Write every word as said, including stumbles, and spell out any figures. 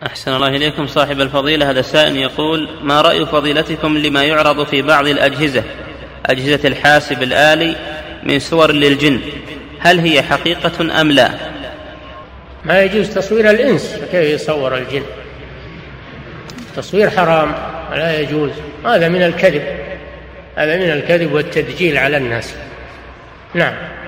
أحسن الله إليكم صاحب الفضيلة. هذا سائل يقول: ما رأي فضيلتكم لما يعرض في بعض الأجهزة أجهزة الحاسب الآلي من صور للجن؟ هل هي حقيقة أم لا؟ ما يجوز تصوير الإنس، فكيف يصور الجن؟ تصوير حرام لا يجوز، هذا من الكذب، هذا من الكذب والتدجيل على الناس. نعم.